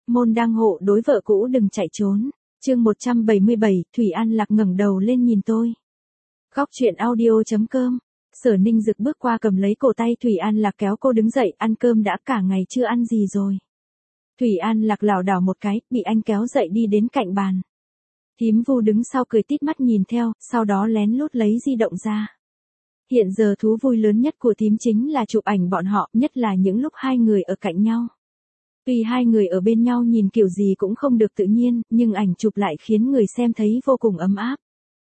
môn đăng hộ đối vợ cũ đừng chạy trốn. Chương 177, Thủy An Lạc ngẩng đầu lên nhìn tôi. Góc truyện audio.com. Sở Ninh Dực bước qua cầm lấy cổ tay Thủy An Lạc kéo cô đứng dậy, ăn cơm đã, cả ngày chưa ăn gì rồi. Thủy An Lạc lảo đảo một cái, bị anh kéo dậy đi đến cạnh bàn. Thím Vu đứng sau cười tít mắt nhìn theo, sau đó lén lút lấy di động ra. Hiện giờ thú vui lớn nhất của thím chính là chụp ảnh bọn họ, nhất là những lúc hai người ở cạnh nhau. Tuy hai người ở bên nhau nhìn kiểu gì cũng không được tự nhiên, nhưng ảnh chụp lại khiến người xem thấy vô cùng ấm áp.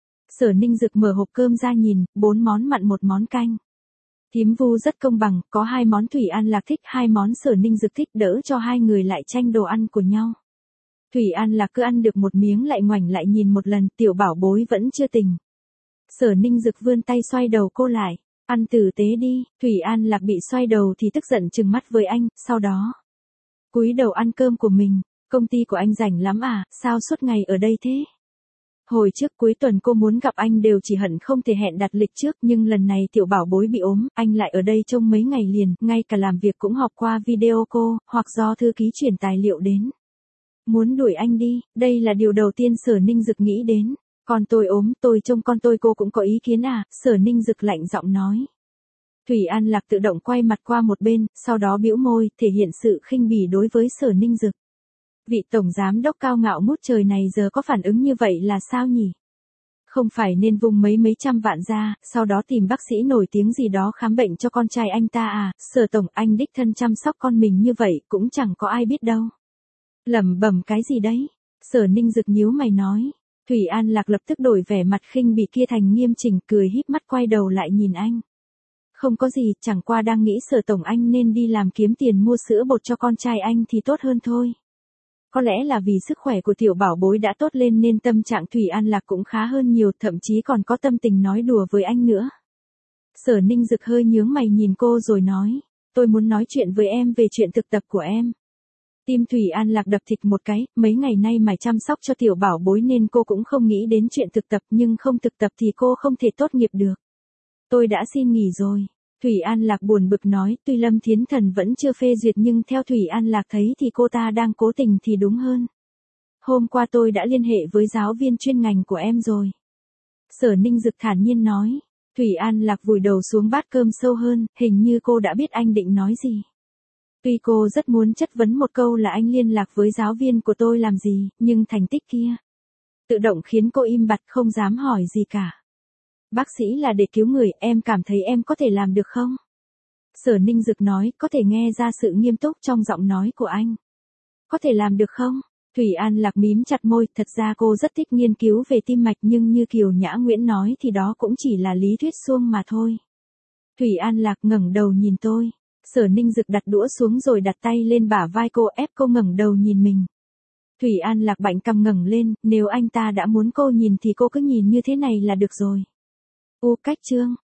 Sở Ninh Dực mở hộp cơm ra nhìn, 4 món mặn 1 món canh. Thím Vu rất công bằng, có 2 món Thủy An Lạc thích, 2 món Sở Ninh Dực thích, đỡ cho hai người lại tranh đồ ăn của nhau. Thủy An Lạc cứ ăn được một miếng lại ngoảnh lại nhìn một lần, tiểu bảo bối vẫn chưa tỉnh. Sở Ninh Dực vươn tay xoay đầu cô lại, ăn tử tế đi. Thủy An Lạc bị xoay đầu thì tức giận trừng mắt với anh, sau đó cúi đầu ăn cơm của mình. Công ty của anh rảnh lắm à, sao suốt ngày ở đây thế? Hồi trước cuối tuần cô muốn gặp anh đều chỉ hận không thể hẹn đặt lịch trước, nhưng lần này tiểu bảo bối bị ốm, anh lại ở đây trông mấy ngày liền, ngay cả làm việc cũng họp qua video cô, hoặc do thư ký chuyển tài liệu đến. Muốn đuổi anh đi, đây là điều đầu tiên Sở Ninh Dực nghĩ đến. Con tôi ốm, tôi trông con tôi, cô cũng có ý kiến à? Sở Ninh Dực lạnh giọng nói. Thủy An Lạc tự động quay mặt qua một bên, sau đó bĩu môi, thể hiện sự khinh bỉ đối với Sở Ninh Dực. Vị tổng giám đốc cao ngạo ngút trời này giờ có phản ứng như vậy là sao nhỉ? Không phải nên vung mấy trăm vạn ra, sau đó tìm bác sĩ nổi tiếng gì đó khám bệnh cho con trai anh ta à? Sở tổng, anh đích thân chăm sóc con mình như vậy cũng chẳng có ai biết đâu. Lẩm bẩm cái gì đấy? Sở Ninh Dực nhíu mày nói. Thủy An Lạc lập tức đổi vẻ mặt khinh bỉ kia thành nghiêm chỉnh, cười híp mắt quay đầu lại nhìn anh. Không có gì, chẳng qua đang nghĩ Sở tổng anh nên đi làm kiếm tiền mua sữa bột cho con trai anh thì tốt hơn thôi. Có lẽ là vì sức khỏe của tiểu bảo bối đã tốt lên nên tâm trạng Thủy An Lạc cũng khá hơn nhiều, thậm chí còn có tâm tình nói đùa với anh nữa. Sở Ninh Dực hơi nhướng mày nhìn cô rồi nói, tôi muốn nói chuyện với em về chuyện thực tập của em. Tim Thủy An Lạc đập thịt một cái, mấy ngày nay mày chăm sóc cho tiểu bảo bối nên cô cũng không nghĩ đến chuyện thực tập, nhưng không thực tập thì cô không thể tốt nghiệp được. Tôi đã xin nghỉ rồi. Thủy An Lạc buồn bực nói, tuy Lâm Thiến Thần vẫn chưa phê duyệt nhưng theo Thủy An Lạc thấy thì cô ta đang cố tình thì đúng hơn. Hôm qua tôi đã liên hệ với giáo viên chuyên ngành của em rồi. Sở Ninh Dực thản nhiên nói. Thủy An Lạc vùi đầu xuống bát cơm sâu hơn, hình như cô đã biết anh định nói gì. Tuy cô rất muốn chất vấn một câu là anh liên lạc với giáo viên của tôi làm gì, nhưng thành tích kia tự động khiến cô im bặt không dám hỏi gì cả. Bác sĩ là để cứu người, em cảm thấy em có thể làm được không? Sở Ninh Dực nói, có thể nghe ra sự nghiêm túc trong giọng nói của anh. Có thể làm được không? Thủy An Lạc mím chặt môi, thật ra cô rất thích nghiên cứu về tim mạch nhưng như Kiều Nhã Nguyễn nói thì đó cũng chỉ là lý thuyết suông mà thôi. Thủy An Lạc ngẩng đầu nhìn tôi. Sở Ninh Dực đặt đũa xuống rồi đặt tay lên bả vai cô, ép cô ngẩng đầu nhìn mình. Thủy An Lạc bạnh cằm ngẩng lên, nếu anh ta đã muốn cô nhìn thì cô cứ nhìn như thế này là được rồi. Cách chương.